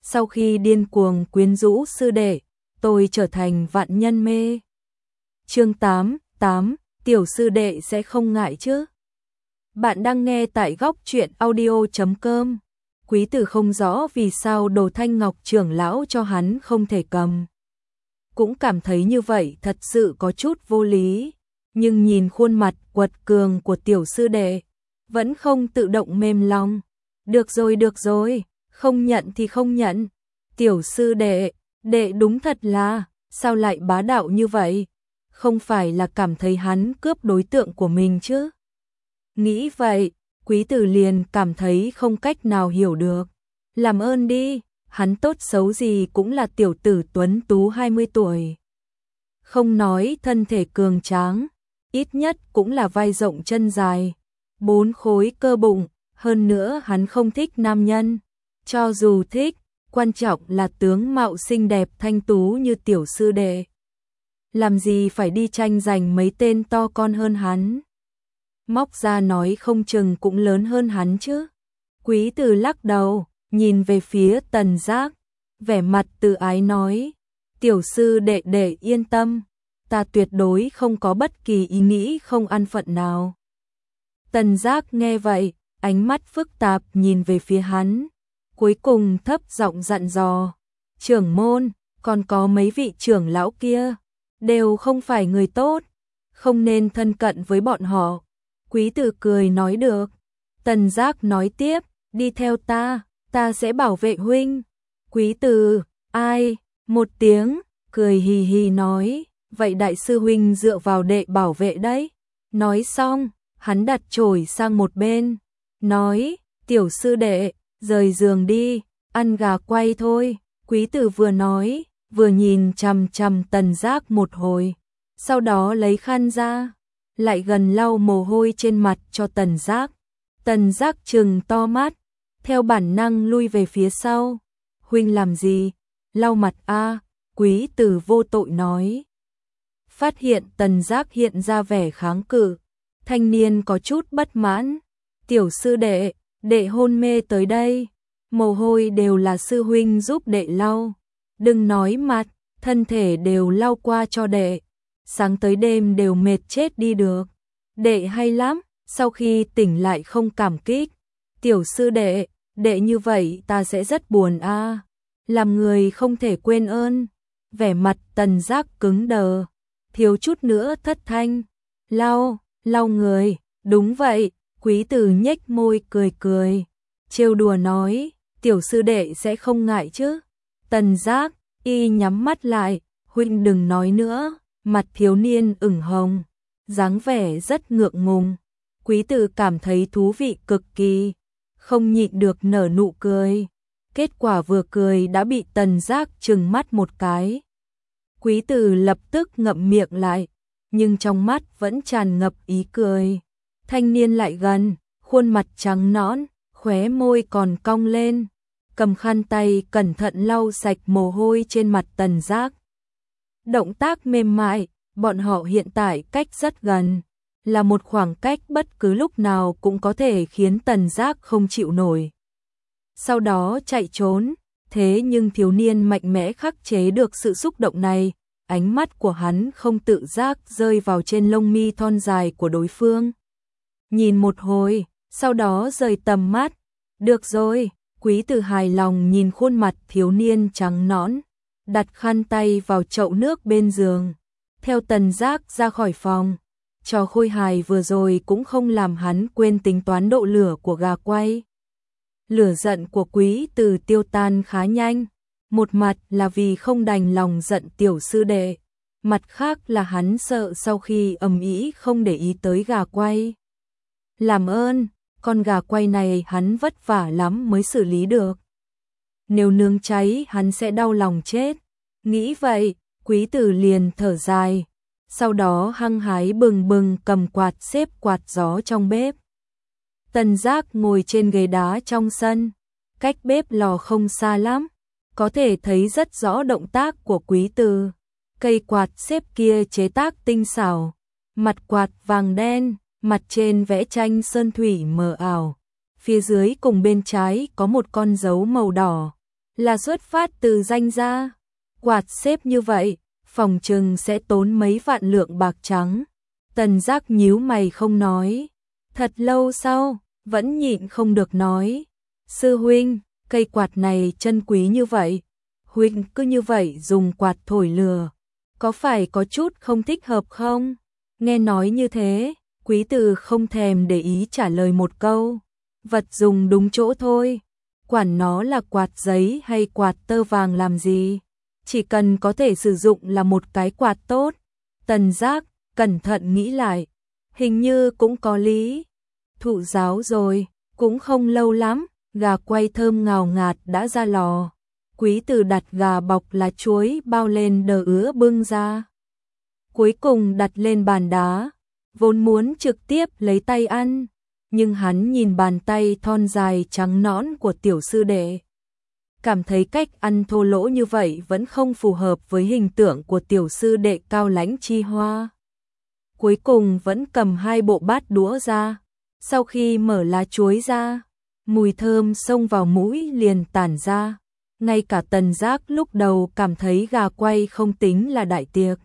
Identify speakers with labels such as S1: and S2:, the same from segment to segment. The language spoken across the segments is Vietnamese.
S1: sau khi điên cuồng quyến rũ sư đệ, tôi trở thành vạn nhân mê. Chương 8, tiểu sư đệ sẽ không ngại chứ? Bạn đang nghe tại góc truyện audio.com. Quý tử không rõ vì sao Đồ Thanh Ngọc trưởng lão cho hắn không thể cầm. Cũng cảm thấy như vậy thật sự có chút vô lý, nhưng nhìn khuôn mặt quật cường của tiểu sư đệ, vẫn không tự động mềm lòng. Được rồi, không nhận thì không nhận. Tiểu sư đệ, đệ đúng thật là, sao lại bá đạo như vậy? Không phải là cảm thấy hắn cướp đối tượng của mình chứ? Nghĩ vậy, quý tử liền cảm thấy không cách nào hiểu được. Làm ơn đi, hắn tốt xấu gì cũng là tiểu tử tuấn tú 20 tuổi. Không nói thân thể cường tráng, ít nhất cũng là vai rộng chân dài, 4 khối cơ bụng, hơn nữa hắn không thích nam nhân. Cho dù thích, quan trọng là tướng mạo xinh đẹp thanh tú như tiểu sư đệ. Làm gì phải đi tranh giành mấy tên to con hơn hắn. Móc ra nói không chừng cũng lớn hơn hắn chứ. Quý tử lắc đầu, nhìn về phía Tần Giác, vẻ mặt từ ái nói, tiểu sư đệ yên tâm, ta tuyệt đối không có bất kỳ ý nghĩ không an phận nào. Tần Giác nghe vậy, ánh mắt phức tạp nhìn về phía hắn, cuối cùng thấp giọng dặn dò, trưởng môn, còn có mấy vị trưởng lão kia, đều không phải người tốt, không nên thân cận với bọn họ. Quý tử cười nói được. Tần Giác nói tiếp, đi theo ta sẽ bảo vệ huynh. Quý tử, ai, một tiếng, cười hì hì nói, vậy đại sư huynh dựa vào đệ bảo vệ đấy. Nói xong, hắn đặt chổi sang một bên, nói, tiểu sư đệ, rời giường đi, ăn gà quay thôi. Quý tử vừa nói, vừa nhìn chằm chằm Tần Giác một hồi, sau đó lấy khăn ra, lại gần lau mồ hôi trên mặt cho Tần Giác. Tần Giác trừng to mắt, theo bản năng lui về phía sau. Huynh làm gì? Lau mặt a? Quý tử vô tội nói. Phát hiện Tần Giác hiện ra vẻ kháng cự, thanh niên có chút bất mãn. Tiểu sư đệ, đệ hôn mê tới đây, mồ hôi đều là sư huynh giúp đệ lau. Đừng nói mặt, thân thể đều lau qua cho đệ. Sáng tới đêm đều mệt chết đi được. Đệ hay lắm, sau khi tỉnh lại không cảm kích. Tiểu sư đệ, đệ như vậy ta sẽ rất buồn a. Làm người không thể quên ơn. Vẻ mặt Tần Giác cứng đờ, thiếu chút nữa thất thanh. Lau người, đúng vậy. Quý tử nhếch môi cười, trêu đùa nói, tiểu sư đệ sẽ không ngại chứ? Tần Giác y nhắm mắt lại, huynh đừng nói nữa. Mặt thiếu niên ửng hồng, dáng vẻ rất ngượng ngùng. Quý tử cảm thấy thú vị cực kỳ, không nhịn được nở nụ cười. Kết quả vừa cười đã bị Tần Giác trừng mắt một cái. Quý tử lập tức ngậm miệng lại, nhưng trong mắt vẫn tràn ngập ý cười. Thanh niên lại gần, khuôn mặt trắng nõn, khóe môi còn cong lên, cầm khăn tay cẩn thận lau sạch mồ hôi trên mặt Tần Giác. Động tác mềm mại, bọn họ hiện tại cách rất gần, là một khoảng cách bất cứ lúc nào cũng có thể khiến Tần Giác không chịu nổi. Sau đó chạy trốn, thế nhưng thiếu niên mạnh mẽ khắc chế được sự xúc động này, ánh mắt của hắn không tự giác rơi vào trên lông mi thon dài của đối phương. Nhìn một hồi, sau đó rời tầm mắt. Được rồi, quý tử hài lòng nhìn khuôn mặt thiếu niên trắng nõn, đặt khăn tay vào chậu nước bên giường, theo Tần Giác ra khỏi phòng. Trò khôi hài vừa rồi cũng không làm hắn quên tính toán độ lửa của gà quay. Lửa giận của quý tử tiêu tan khá nhanh, một mặt là vì không đành lòng giận tiểu sư đệ, mặt khác là hắn sợ sau khi ầm ĩ không để ý tới gà quay. Làm ơn, con gà quay này hắn vất vả lắm mới xử lý được. Nếu nướng cháy hắn sẽ đau lòng chết. Nghĩ vậy, quý tử liền thở dài, sau đó hăng hái bừng bừng cầm quạt xếp quạt gió trong bếp. Tần Giác ngồi trên ghế đá trong sân, cách bếp lò không xa lắm, có thể thấy rất rõ động tác của quý tử. Cây quạt xếp kia chế tác tinh xảo, mặt quạt vàng đen, mặt trên vẽ tranh sơn thủy mờ ảo. Phía dưới cùng bên trái có một con dấu màu đỏ, là xuất phát từ danh gia. Quạt xếp như vậy, phòng trừng sẽ tốn mấy vạn lượng bạc trắng. Tần Giác nhíu mày không nói. Thật lâu sau, vẫn nhịn không được nói. Sư huynh, cây quạt này chân quý như vậy. Huynh cứ như vậy dùng quạt thổi lửa. Có phải có chút không thích hợp không? Nghe nói như thế, Quý Từ không thèm để ý trả lời một câu. Vật dùng đúng chỗ thôi. Quản nó là quạt giấy hay quạt tơ vàng làm gì. Chỉ cần có thể sử dụng là một cái quạt tốt. Tần Giác cẩn thận nghĩ lại. Hình như cũng có lý. Thụ giáo rồi, cũng không lâu lắm, gà quay thơm ngào ngạt đã ra lò. Quý Từ đặt gà bọc lá chuối bao lên đờ ứa bưng ra. Cuối cùng đặt lên bàn đá, vốn muốn trực tiếp lấy tay ăn, nhưng hắn nhìn bàn tay thon dài trắng nõn của tiểu sư đệ. Cảm thấy cách ăn thô lỗ như vậy vẫn không phù hợp với hình tượng của tiểu sư đệ cao lãnh chi hoa. Cuối cùng vẫn cầm hai bộ bát đũa ra, sau khi mở lá chuối ra, mùi thơm xông vào mũi liền tản ra. Ngay cả Tần Giác lúc đầu cảm thấy gà quay không tính là đại tiệc,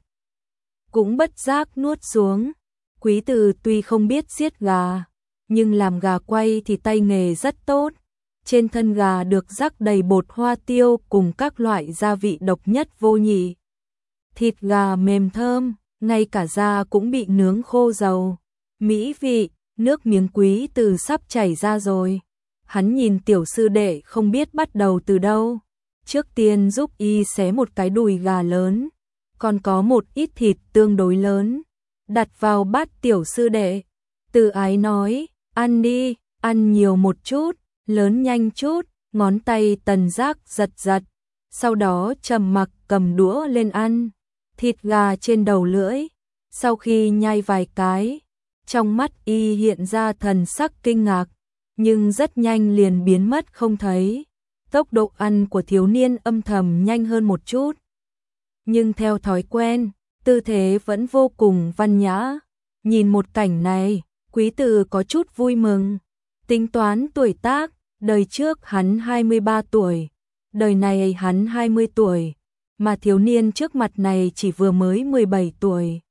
S1: cũng bất giác nuốt xuống. Quý Từ tuy không biết giết gà, nhưng làm gà quay thì tay nghề rất tốt. Trên thân gà được rắc đầy bột hoa tiêu cùng các loại gia vị độc nhất vô nhị. Thịt gà mềm thơm, ngay cả da cũng bị nướng khô dầu. Mỹ vị, nước miếng Quý Từ sắp chảy ra rồi. Hắn nhìn tiểu sư đệ không biết bắt đầu từ đâu. Trước tiên giúp y xé một cái đùi gà lớn, còn có một ít thịt tương đối lớn, đặt vào bát tiểu sư đệ. Từ ái nói, ăn đi, ăn nhiều một chút, lớn nhanh chút. Ngón tay Tần Giác giật giật, sau đó trầm mặc cầm đũa lên ăn. Thịt gà trên đầu lưỡi, sau khi nhai vài cái, trong mắt y hiện ra thần sắc kinh ngạc, nhưng rất nhanh liền biến mất không thấy. Tốc độ ăn của thiếu niên âm thầm nhanh hơn một chút, nhưng theo thói quen, tư thế vẫn vô cùng văn nhã. Nhìn một cảnh này, Quý Từ có chút vui mừng. Tính toán tuổi tác, đời trước hắn 23 tuổi, đời này hắn 20 tuổi, mà thiếu niên trước mặt này chỉ vừa mới 17 tuổi.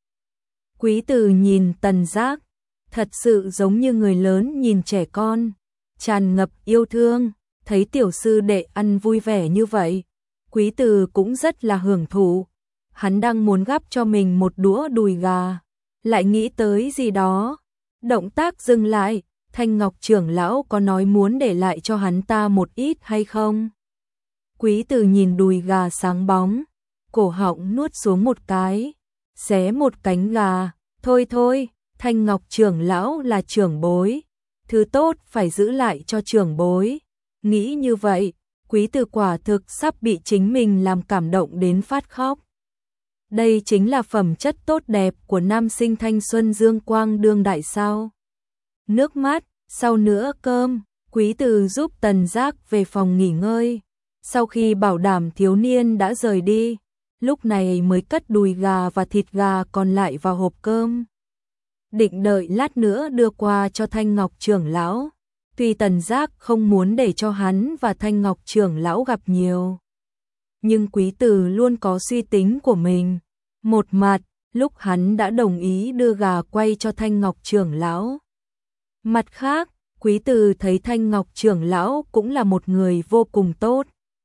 S1: Quý Từ nhìn Tần Giác, thật sự giống như người lớn nhìn trẻ con, tràn ngập yêu thương. Thấy tiểu sư đệ ăn vui vẻ như vậy, Quý Từ cũng rất là hưởng thụ. Hắn đang muốn gắp cho mình một đũa đùi gà, lại nghĩ tới gì đó. Động tác dừng lại, Thanh Ngọc trưởng lão có nói muốn để lại cho hắn ta một ít hay không? Quý Từ nhìn đùi gà sáng bóng, cổ họng nuốt xuống một cái, xé một cánh gà. Thôi thôi, Thanh Ngọc trưởng lão là trưởng bối, thứ tốt phải giữ lại cho trưởng bối. Nghĩ như vậy, Quý Từ quả thực sắp bị chính mình làm cảm động đến phát khóc. Đây chính là phẩm chất tốt đẹp của nam sinh thanh xuân dương quang đương đại sao. Nước mắt, sau nữa cơm, Quý Từ giúp Tần Giác về phòng nghỉ ngơi. Sau khi bảo đảm thiếu niên đã rời đi, lúc này mới cất đùi gà và thịt gà còn lại vào hộp cơm. Định đợi lát nữa đưa qua cho Thanh Ngọc trưởng lão. Tuy Tần Giác không muốn để cho hắn và Thanh Ngọc trưởng lão gặp nhiều, nhưng Quý Từ luôn có suy tính của mình. Một mặt, lúc hắn đã đồng ý đưa gà quay cho Thanh Ngọc trưởng lão. Mặt khác, Quý Từ thấy Thanh Ngọc trưởng lão cũng là một người vô cùng tốt.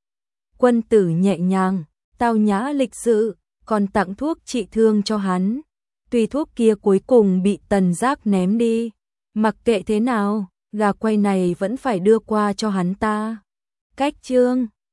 S1: Quân tử nhẹ nhàng, tao nhã lịch sự, còn tặng thuốc trị thương cho hắn. Tuy thuốc kia cuối cùng bị Tần Giác ném đi, mặc kệ thế nào, gà quay này vẫn phải đưa qua cho hắn ta. Cách chương